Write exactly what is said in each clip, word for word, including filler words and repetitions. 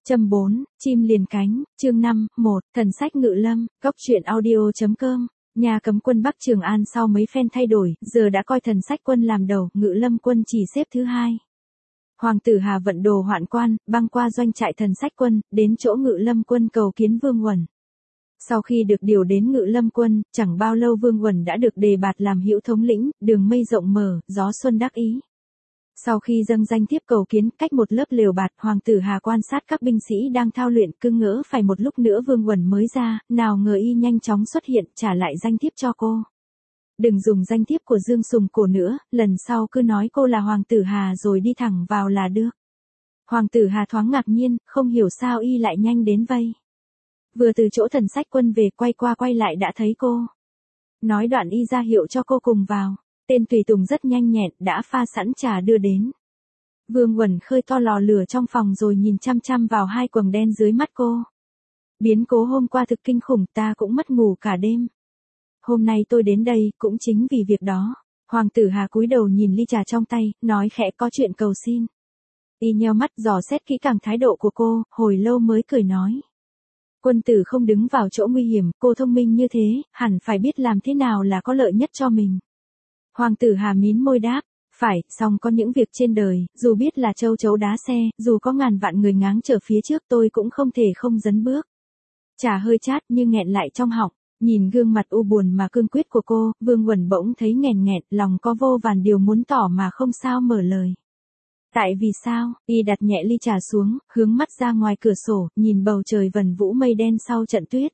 Châm bốn, chim liền cánh, chương năm, một, thần sách Ngự Lâm, góc truyện audio.com. Nhà cấm quân Bắc Trường An sau mấy phen thay đổi, giờ đã coi thần sách quân làm đầu, Ngự Lâm quân chỉ xếp thứ hai. Hoàng tử Hà vận đồ hoạn quan, băng qua doanh trại thần sách quân, đến chỗ Ngự Lâm quân cầu kiến Vương Uẩn. Sau khi được điều đến Ngự Lâm quân, chẳng bao lâu Vương Uẩn đã được đề bạt làm hữu thống lĩnh, đường mây rộng mở, gió xuân đắc ý. Sau khi dâng danh thiếp cầu kiến, cách một lớp lều bạt, hoàng tử Hà quan sát các binh sĩ đang thao luyện, cứ ngỡ phải một lúc nữa Vương Uẩn mới ra, nào ngờ y nhanh chóng xuất hiện, trả lại danh thiếp cho cô. Đừng dùng danh thiếp của Dương Sùng Cổ nữa, lần sau cứ nói cô là hoàng tử Hà rồi đi thẳng vào là được. Hoàng tử Hà thoáng ngạc nhiên, không hiểu sao y lại nhanh đến vây. Vừa từ chỗ thần sách quân về, quay qua quay lại đã thấy cô. Nói đoạn y ra hiệu cho cô cùng vào. Tên tùy tùng rất nhanh nhẹn, đã pha sẵn trà đưa đến. Vương Uẩn khơi to lò lửa trong phòng rồi nhìn chăm chăm vào hai quầng đen dưới mắt cô. Biến cố hôm qua thực kinh khủng, ta cũng mất ngủ cả đêm. Hôm nay tôi đến đây, cũng chính vì việc đó. Hoàng tử Hà cúi đầu nhìn ly trà trong tay, nói khẽ có chuyện cầu xin. Y nheo mắt dò xét kỹ càng thái độ của cô, hồi lâu mới cười nói. Quân tử không đứng vào chỗ nguy hiểm, cô thông minh như thế, hẳn phải biết làm thế nào là có lợi nhất cho mình. Hoàng tử Hà mím môi đáp, phải, song có những việc trên đời, dù biết là châu chấu đá xe, dù có ngàn vạn người ngáng trở phía trước tôi cũng không thể không dấn bước. Trà hơi chát nhưng nghẹn lại trong họng, nhìn gương mặt u buồn mà cương quyết của cô, Vương Uẩn bỗng thấy nghẹn nghẹn, lòng có vô vàn điều muốn tỏ mà không sao mở lời. Tại vì sao, y đặt nhẹ ly trà xuống, hướng mắt ra ngoài cửa sổ, nhìn bầu trời vần vũ mây đen sau trận tuyết.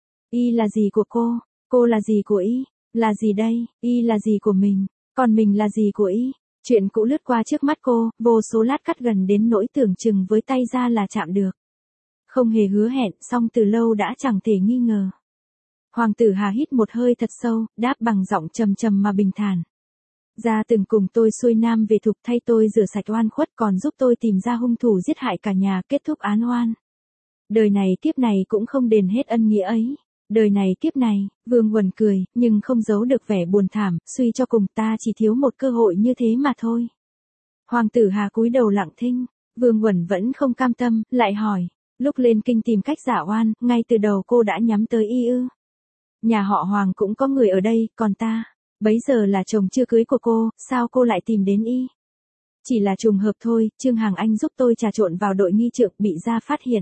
Y là gì của cô, cô là gì của y? Là gì đây, y là gì của mình, còn mình là gì của y? Chuyện cũ lướt qua trước mắt cô, vô số lát cắt gần đến nỗi tưởng chừng với tay ra là chạm được. Không hề hứa hẹn, song từ lâu đã chẳng thể nghi ngờ. Hoàng tử Hà hít một hơi thật sâu, đáp bằng giọng trầm trầm mà bình thản. Gia từng cùng tôi xuôi nam về Thục, thay tôi rửa sạch oan khuất, còn giúp tôi tìm ra hung thủ giết hại cả nhà, kết thúc án oan. Đời này kiếp này cũng không đền hết ân nghĩa ấy. Đời này kiếp này, Vương Uẩn cười, nhưng không giấu được vẻ buồn thảm, suy cho cùng ta chỉ thiếu một cơ hội như thế mà thôi. Hoàng tử Hà cúi đầu lặng thinh, Vương Uẩn vẫn không cam tâm, lại hỏi, lúc lên kinh tìm cách giả oan, ngay từ đầu cô đã nhắm tới y ư? Nhà họ Hoàng cũng có người ở đây, còn ta, bấy giờ là chồng chưa cưới của cô, sao cô lại tìm đến y? Chỉ là trùng hợp thôi, Trương Hàng Anh giúp tôi trà trộn vào đội nghi trượng, bị gia phát hiện.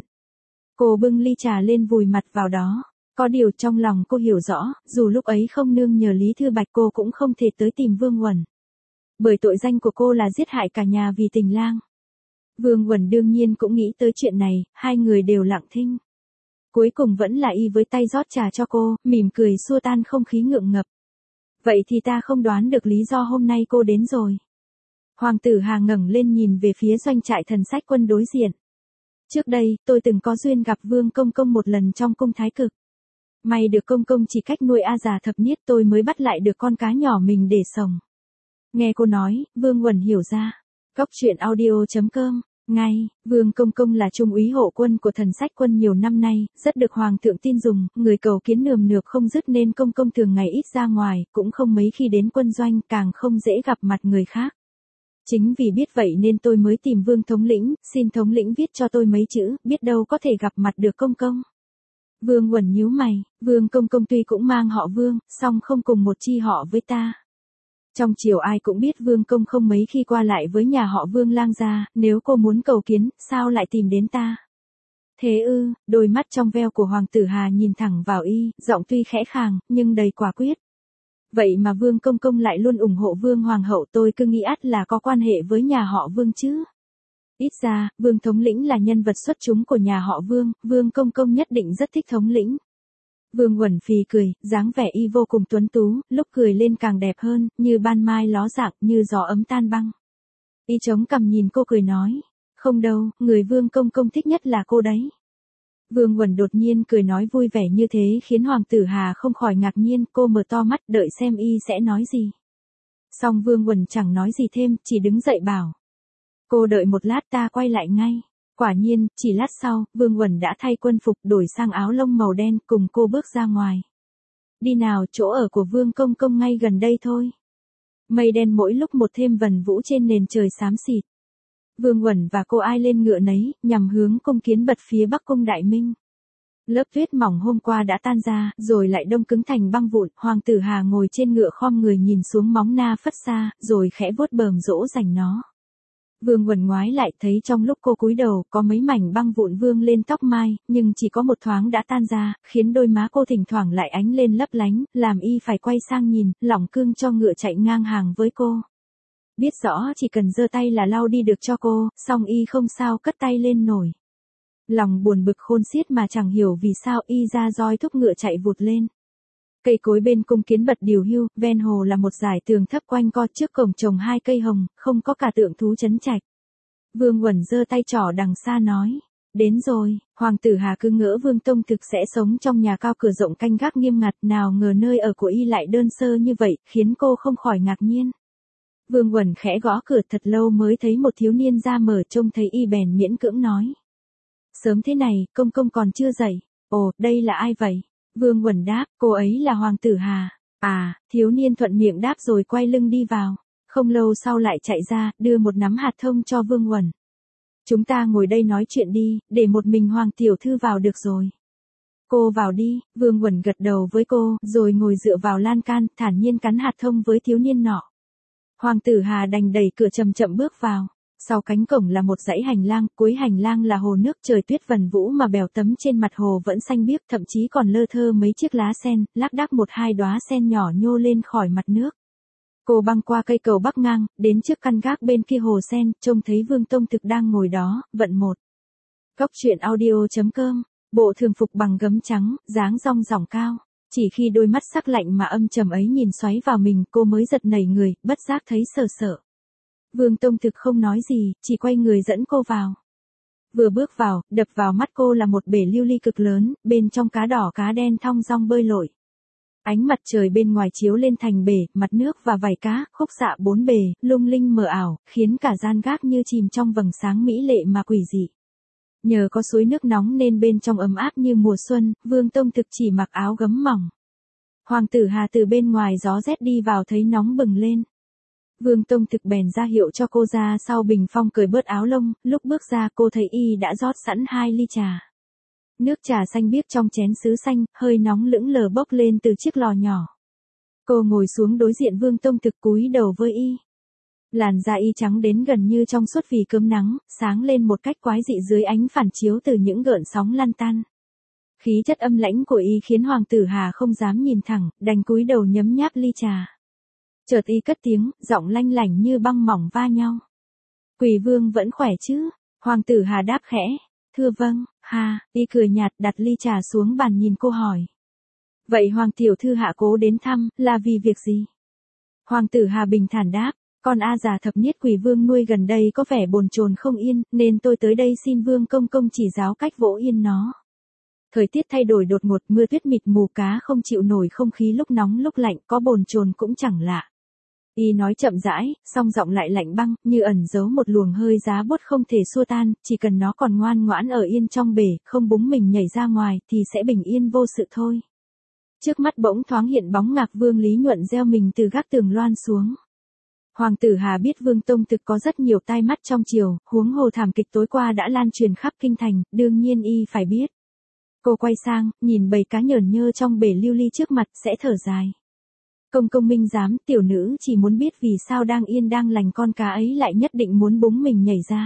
Cô bưng ly trà lên vùi mặt vào đó. Có điều trong lòng cô hiểu rõ, dù lúc ấy không nương nhờ Lý Thư Bạch cô cũng không thể tới tìm Vương Uẩn. Bởi tội danh của cô là giết hại cả nhà vì tình lang. Vương Uẩn đương nhiên cũng nghĩ tới chuyện này, hai người đều lặng thinh. Cuối cùng vẫn là y với tay rót trà cho cô, mỉm cười xua tan không khí ngượng ngập. Vậy thì ta không đoán được lý do hôm nay cô đến rồi. Hoàng tử Hà ngẩng lên nhìn về phía doanh trại thần sách quân đối diện. Trước đây, tôi từng có duyên gặp Vương Công Công một lần trong cung Thái Cực. May được Công Công chỉ cách nuôi A già thập niết, tôi mới bắt lại được con cá nhỏ mình để sống. Nghe cô nói, Vương Uẩn hiểu ra. Góc truyện audio.com. Ngay, Vương Công Công là trung úy hộ quân của thần sách quân nhiều năm nay, rất được Hoàng thượng tin dùng, người cầu kiến nườm nượp không dứt nên Công Công thường ngày ít ra ngoài, cũng không mấy khi đến quân doanh, càng không dễ gặp mặt người khác. Chính vì biết vậy nên tôi mới tìm Vương thống lĩnh, xin thống lĩnh viết cho tôi mấy chữ, biết đâu có thể gặp mặt được Công Công. Vương Uẩn nhíu mày, Vương Công Công tuy cũng mang họ Vương, song không cùng một chi họ với ta. Trong triều ai cũng biết Vương Công không mấy khi qua lại với nhà họ Vương lang gia, nếu cô muốn cầu kiến, sao lại tìm đến ta? Thế ư, đôi mắt trong veo của Hoàng tử Hà nhìn thẳng vào y, giọng tuy khẽ khàng, nhưng đầy quả quyết. Vậy mà Vương Công Công lại luôn ủng hộ Vương Hoàng hậu, tôi cứ nghĩ ắt là có quan hệ với nhà họ Vương chứ. Ít ra, Vương thống lĩnh là nhân vật xuất chúng của nhà họ Vương, Vương Công Công nhất định rất thích thống lĩnh. Vương Uẩn phì cười, dáng vẻ y vô cùng tuấn tú, lúc cười lên càng đẹp hơn, như ban mai ló dạng, như gió ấm tan băng. Y chống cằm nhìn cô cười nói, không đâu, người Vương Công Công thích nhất là cô đấy. Vương Uẩn đột nhiên cười nói vui vẻ như thế khiến Hoàng tử Hà không khỏi ngạc nhiên, cô mở to mắt đợi xem y sẽ nói gì. Song Vương Uẩn chẳng nói gì thêm, chỉ đứng dậy bảo. Cô đợi một lát ta quay lại ngay. Quả nhiên, chỉ lát sau, Vương Uẩn đã thay quân phục đổi sang áo lông màu đen cùng cô bước ra ngoài. Đi nào, chỗ ở của Vương Công Công ngay gần đây thôi. Mây đen mỗi lúc một thêm vần vũ trên nền trời xám xịt. Vương Uẩn và cô ai lên ngựa nấy, nhằm hướng cung Kiến Bật phía bắc cung Đại Minh. Lớp tuyết mỏng hôm qua đã tan ra, rồi lại đông cứng thành băng vụn, Hoàng tử Hà ngồi trên ngựa khom người nhìn xuống móng na phất xa, rồi khẽ vuốt bờm dỗ dành nó. Vương Uẩn ngoái lại thấy trong lúc cô cúi đầu có mấy mảnh băng vụn vương lên tóc mai, nhưng chỉ có một thoáng đã tan ra, khiến đôi má cô thỉnh thoảng lại ánh lên lấp lánh, làm y phải quay sang nhìn, lỏng cương cho ngựa chạy ngang hàng với cô. Biết rõ chỉ cần giơ tay là lau đi được cho cô, song y không sao cất tay lên nổi. Lòng buồn bực khôn xiết mà chẳng hiểu vì sao y ra roi thúc ngựa chạy vụt lên. Cây cối bên cung Kiến Bật điều hưu, ven hồ là một dải tường thấp quanh co, trước cổng trồng hai cây hồng, không có cả tượng thú trấn trạch. Vương Uẩn giơ tay trỏ đằng xa nói, đến rồi. Hoàng tử Hà cứ ngỡ Vương Tông Thực sẽ sống trong nhà cao cửa rộng canh gác nghiêm ngặt, nào ngờ nơi ở của y lại đơn sơ như vậy, khiến cô không khỏi ngạc nhiên. Vương Uẩn khẽ gõ cửa thật lâu mới thấy một thiếu niên ra mở, trông thấy y bèn miễn cưỡng nói. Sớm thế này, công công còn chưa dậy. Ồ, đây là ai vậy? Vương Uẩn đáp, cô ấy là Hoàng tử Hà. À, thiếu niên thuận miệng đáp rồi quay lưng đi vào. Không lâu sau lại chạy ra, đưa một nắm hạt thông cho Vương Uẩn. Chúng ta ngồi đây nói chuyện đi, để một mình Hoàng tiểu thư vào được rồi. Cô vào đi. Vương Uẩn gật đầu với cô, rồi ngồi dựa vào lan can, thản nhiên cắn hạt thông với thiếu niên nọ. Hoàng tử Hà đành đẩy cửa chậm chậm bước vào. Sau cánh cổng là một dãy hành lang, cuối hành lang là hồ nước, trời tuyết vần vũ mà bèo tấm trên mặt hồ vẫn xanh biếc, thậm chí còn lơ thơ mấy chiếc lá sen, lác đác một hai đóa sen nhỏ nhô lên khỏi mặt nước. Cô băng qua cây cầu bắc ngang, đến trước căn gác bên kia hồ sen, trông thấy Vương Tông Thực đang ngồi đó, vận một. Cốc truyện audio chấm com, bộ thường phục bằng gấm trắng, dáng rong ròng cao. Chỉ khi đôi mắt sắc lạnh mà âm trầm ấy nhìn xoáy vào mình, cô mới giật nảy người, bất giác thấy sợ sợ. Vương Tông Thực không nói gì, chỉ quay người dẫn cô vào. Vừa bước vào, đập vào mắt cô là một bể lưu ly cực lớn, bên trong cá đỏ cá đen thong dong bơi lội. Ánh mặt trời bên ngoài chiếu lên thành bể, mặt nước và vảy cá, khúc xạ bốn bề, lung linh mờ ảo, khiến cả gian gác như chìm trong vầng sáng mỹ lệ mà quỷ dị. Nhờ có suối nước nóng nên bên trong ấm áp như mùa xuân, Vương Tông Thực chỉ mặc áo gấm mỏng. Hoàng tử Hà từ bên ngoài gió rét đi vào thấy nóng bừng lên. Vương Tông Thực bèn ra hiệu cho cô ra sau bình phong cởi bớt áo lông, lúc bước ra cô thấy y đã rót sẵn hai ly trà. Nước trà xanh biếc trong chén sứ xanh, hơi nóng lững lờ bốc lên từ chiếc lò nhỏ. Cô ngồi xuống đối diện Vương Tông Thực cúi đầu với y. Làn da y trắng đến gần như trong suốt vì cơm nắng, sáng lên một cách quái dị dưới ánh phản chiếu từ những gợn sóng lăn tăn. Khí chất âm lãnh của y khiến Hoàng tử Hà không dám nhìn thẳng, đành cúi đầu nhấm nháp ly trà. Chợt y cất tiếng, giọng lanh lảnh như băng mỏng va nhau. Quỷ Vương vẫn khỏe chứ? Hoàng tử Hà đáp khẽ. Thưa vâng. Hà, y cười nhạt đặt ly trà xuống bàn nhìn cô hỏi. Vậy Hoàng tiểu thư hạ cố đến thăm, là vì việc gì? Hoàng tử Hà bình thản đáp. Con A già thập niết Quỷ Vương nuôi gần đây có vẻ bồn chồn không yên, nên tôi tới đây xin Vương công công chỉ giáo cách vỗ yên nó. Thời tiết thay đổi đột ngột, mưa tuyết mịt mù, cá không chịu nổi không khí lúc nóng lúc lạnh, có bồn chồn cũng chẳng lạ. Y nói chậm rãi, song giọng lại lạnh băng, như ẩn giấu một luồng hơi giá buốt không thể xua tan, chỉ cần nó còn ngoan ngoãn ở yên trong bể, không búng mình nhảy ra ngoài, thì sẽ bình yên vô sự thôi. Trước mắt bỗng thoáng hiện bóng Ngạc Vương Lý Nhuận gieo mình từ gác tường loan xuống. Hoàng tử Hà biết Vương Tông Thực có rất nhiều tai mắt trong triều, huống hồ thảm kịch tối qua đã lan truyền khắp kinh thành, đương nhiên y phải biết. Cô quay sang, nhìn bầy cá nhởn nhơ trong bể lưu ly trước mặt, sẽ thở dài. Công công minh giám, tiểu nữ chỉ muốn biết vì sao đang yên đang lành con cá ấy lại nhất định muốn búng mình nhảy ra.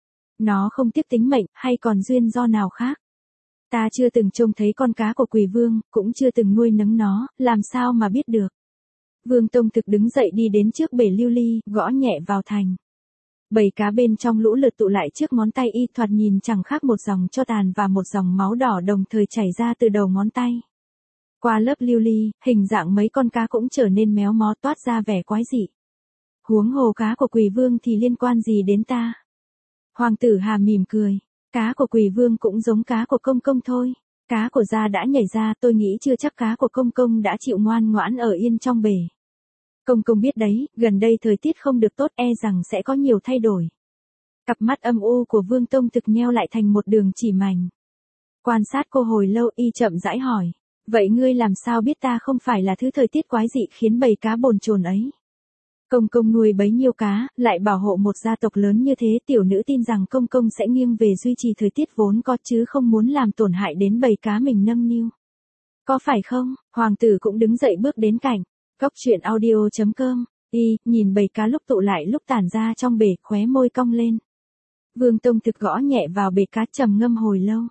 Nó không tiếc tính mệnh, hay còn duyên do nào khác? Ta chưa từng trông thấy con cá của Quỷ Vương, cũng chưa từng nuôi nấng nó, làm sao mà biết được? Vương Tông Thực đứng dậy đi đến trước bể lưu ly, gõ nhẹ vào thành. Bầy cá bên trong lũ lượt tụ lại trước ngón tay y, thoạt nhìn chẳng khác một dòng tro tàn và một dòng máu đỏ đồng thời chảy ra từ đầu ngón tay. Qua lớp lưu ly, hình dạng mấy con cá cũng trở nên méo mó, toát ra vẻ quái dị. Huống hồ cá của Quỷ Vương thì liên quan gì đến ta? Hoàng tử Hà mỉm cười. Cá của Quỷ Vương cũng giống cá của công công thôi. Cá của gia đã nhảy ra, tôi nghĩ chưa chắc cá của công công đã chịu ngoan ngoãn ở yên trong bể. Công công biết đấy, gần đây thời tiết không được tốt, e rằng sẽ có nhiều thay đổi. Cặp mắt âm u của Vương Tông Thực nheo lại thành một đường chỉ mảnh. Quan sát cô hồi lâu, y chậm rãi hỏi. Vậy ngươi làm sao biết ta không phải là thứ thời tiết quái dị khiến bầy cá bồn chồn ấy? Công công nuôi bấy nhiêu cá, lại bảo hộ một gia tộc lớn như thế, tiểu nữ tin rằng công công sẽ nghiêng về duy trì thời tiết vốn có chứ không muốn làm tổn hại đến bầy cá mình nâng niu. Có phải không? Hoàng tử cũng đứng dậy bước đến cạnh. Cốc truyện audio chấm com. Y, nhìn bầy cá lúc tụ lại lúc tản ra trong bể, khóe môi cong lên. Vương Tông Thực gõ nhẹ vào bể cá trầm ngâm hồi lâu.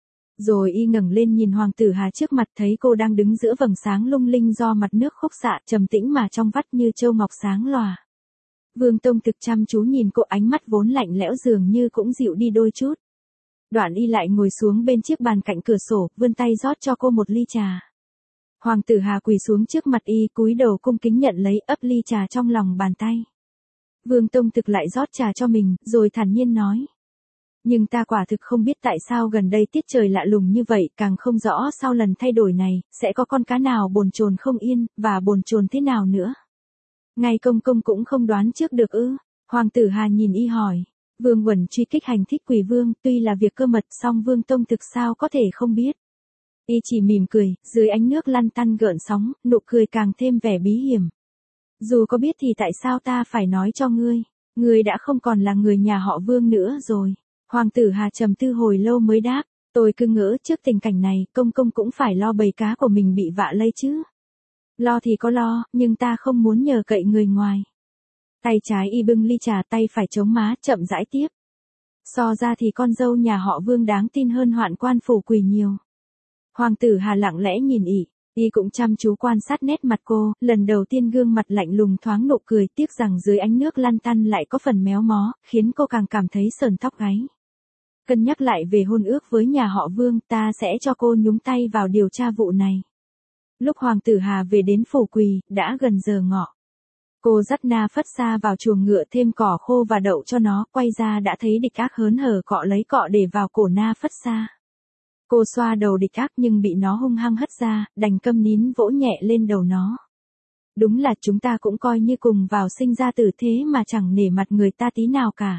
Rồi y ngẩng lên nhìn Hoàng tử Hà trước mặt, thấy cô đang đứng giữa vầng sáng lung linh do mặt nước khúc xạ, trầm tĩnh mà trong vắt như châu ngọc sáng lòa. Vương Tông Thực chăm chú nhìn cô, ánh mắt vốn lạnh lẽo dường như cũng dịu đi đôi chút. Đoạn y lại ngồi xuống bên chiếc bàn cạnh cửa sổ, vươn tay rót cho cô một ly trà. Hoàng tử Hà quỳ xuống trước mặt y, cúi đầu cung kính nhận lấy, ấp ly trà trong lòng bàn tay. Vương Tông Thực lại rót trà cho mình, rồi thản nhiên nói. Nhưng ta quả thực không biết tại sao gần đây tiết trời lạ lùng như vậy, càng không rõ sau lần thay đổi này, sẽ có con cá nào bồn chồn không yên, và bồn chồn thế nào nữa. Ngay công công cũng không đoán trước được ư? Hoàng tử Hà nhìn y hỏi. Vương Uẩn truy kích hành thích quỷ vương, tuy là việc cơ mật, song Vương Tông Thực sao có thể không biết. Y chỉ mỉm cười, dưới ánh nước lăn tăn gợn sóng, nụ cười càng thêm vẻ bí hiểm. Dù có biết thì tại sao ta phải nói cho ngươi, ngươi đã không còn là người nhà họ Vương nữa rồi. Hoàng tử Hà trầm tư hồi lâu mới đáp, tôi cứ ngỡ trước tình cảnh này, công công cũng phải lo bầy cá của mình bị vạ lây chứ. Lo thì có lo, nhưng ta không muốn nhờ cậy người ngoài. Tay trái y bưng ly trà, tay phải chống má, chậm rãi tiếp. So ra thì con dâu nhà họ Vương đáng tin hơn hoạn quan phủ quỳ nhiều. Hoàng tử Hà lặng lẽ nhìn ỉ, y cũng chăm chú quan sát nét mặt cô, lần đầu tiên gương mặt lạnh lùng thoáng nụ cười, tiếc rằng dưới ánh nước lăn tăn lại có phần méo mó, khiến cô càng cảm thấy sờn tóc gáy. Cân nhắc lại về hôn ước với nhà họ Vương, ta sẽ cho cô nhúng tay vào điều tra vụ này. Lúc Hoàng tử Hà về đến phủ quỳ, đã gần giờ ngọ. Cô dắt Na Phất Sa vào chuồng ngựa, thêm cỏ khô và đậu cho nó, quay ra đã thấy Địch Ác hớn hở cọ lấy cọ để vào cổ Na Phất Sa. Cô xoa đầu Địch Ác nhưng bị nó hung hăng hất ra, đành câm nín vỗ nhẹ lên đầu nó. Đúng là chúng ta cũng coi như cùng vào sinh ra tử thế mà chẳng nể mặt người ta tí nào cả.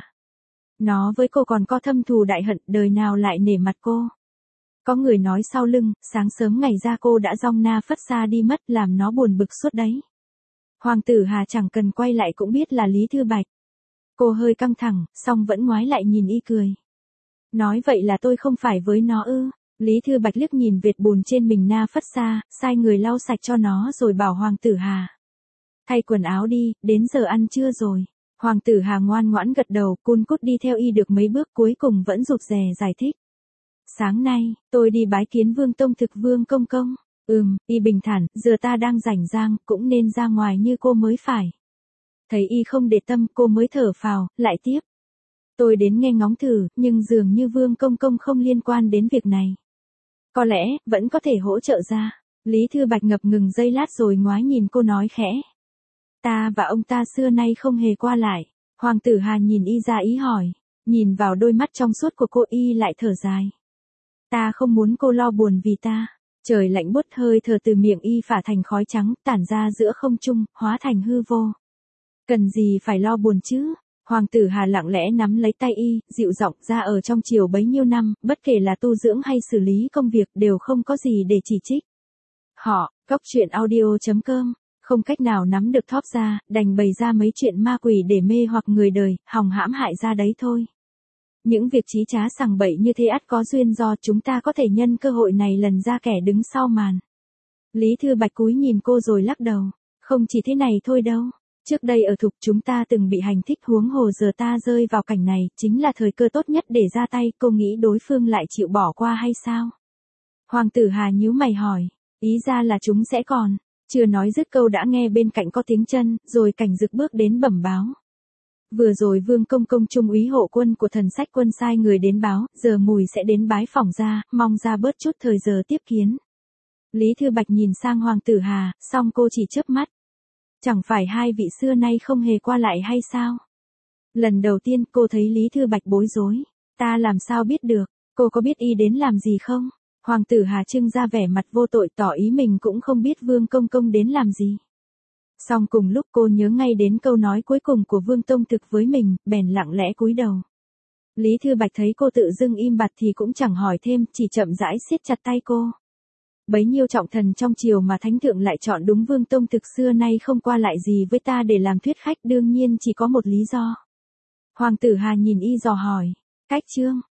Nó với cô còn có thâm thù đại hận, đời nào lại nể mặt cô. Có người nói sau lưng, sáng sớm ngày ra cô đã dong Na Phất Sa đi mất, làm nó buồn bực suốt đấy. Hoàng tử Hà chẳng cần quay lại cũng biết là Lý Thư Bạch. Cô hơi căng thẳng, song vẫn ngoái lại nhìn y cười. Nói vậy là tôi không phải với nó ư? Lý Thư Bạch liếc nhìn vệt bùn trên mình Na Phất Sa, sai người lau sạch cho nó rồi bảo Hoàng tử Hà. Thay quần áo đi, đến giờ ăn trưa rồi. Hoàng tử Hà ngoan ngoãn gật đầu, cun cút đi theo y được mấy bước, cuối cùng vẫn rụt rè giải thích. Sáng nay, tôi đi bái kiến Vương Tông Thực Vương công công. Ừm, y bình thản, giờ ta đang rảnh rang, cũng nên ra ngoài như cô mới phải. Thấy y không để tâm, cô mới thở phào, lại tiếp. Tôi đến nghe ngóng thử, nhưng dường như Vương công công không liên quan đến việc này. Có lẽ, vẫn có thể hỗ trợ ra. Lý Thư Bạch ngập ngừng giây lát rồi ngoái nhìn cô nói khẽ. Ta và ông ta xưa nay không hề qua lại. Hoàng tử Hà nhìn y ra ý hỏi. Nhìn vào đôi mắt trong suốt của cô, y lại thở dài. Ta không muốn cô lo buồn vì ta. Trời lạnh buốt, hơi thở từ miệng y phả thành khói trắng, tản ra giữa không trung, hóa thành hư vô. Cần gì phải lo buồn chứ? Hoàng tử Hà lặng lẽ nắm lấy tay y, dịu giọng, ra ở trong triều bấy nhiêu năm, bất kể là tu dưỡng hay xử lý công việc đều không có gì để chỉ trích. Họ, cốc truyện audio chấm com, không cách nào nắm được thóp ra, đành bày ra mấy chuyện ma quỷ để mê hoặc người đời, hòng hãm hại ra đấy thôi. Những việc chí trá sằng bậy như thế ắt có duyên do, chúng ta có thể nhân cơ hội này lần ra kẻ đứng sau màn. Lý Thư Bạch cúi nhìn cô rồi lắc đầu. Không chỉ thế này thôi đâu. Trước đây ở Thục chúng ta từng bị hành thích, huống hồ giờ ta rơi vào cảnh này, chính là thời cơ tốt nhất để ra tay, cô nghĩ đối phương lại chịu bỏ qua hay sao? Hoàng tử Hà nhíu mày hỏi, ý ra là chúng sẽ còn, chưa nói dứt câu đã nghe bên cạnh có tiếng chân, rồi Cảnh Dực bước đến bẩm báo. Vừa rồi Vương công công trung úy hộ quân của Thần Sách quân sai người đến báo, giờ Mùi sẽ đến bái phỏng ra, mong ra bớt chút thời giờ tiếp kiến. Lý Thư Bạch nhìn sang Hoàng tử Hà, song cô chỉ chớp mắt. Chẳng phải hai vị xưa nay không hề qua lại hay sao? Lần đầu tiên cô thấy Lý Thư Bạch bối rối. Ta làm sao biết được, cô có biết y đến làm gì không? Hoàng tử Hà trưng ra vẻ mặt vô tội, tỏ ý mình cũng không biết Vương công công đến làm gì. Song cùng lúc cô nhớ ngay đến câu nói cuối cùng của Vương Tông Thực với mình, bèn lặng lẽ cúi đầu. Lý Thư Bạch thấy cô tự dưng im bặt thì cũng chẳng hỏi thêm, chỉ chậm rãi siết chặt tay cô. Bấy nhiêu trọng thần trong triều mà thánh thượng lại chọn đúng Vương Tông thực xưa nay không qua lại gì với ta để làm thuyết khách, đương nhiên chỉ có một lý do. Hoàng tử Hà nhìn y dò hỏi, cách chương,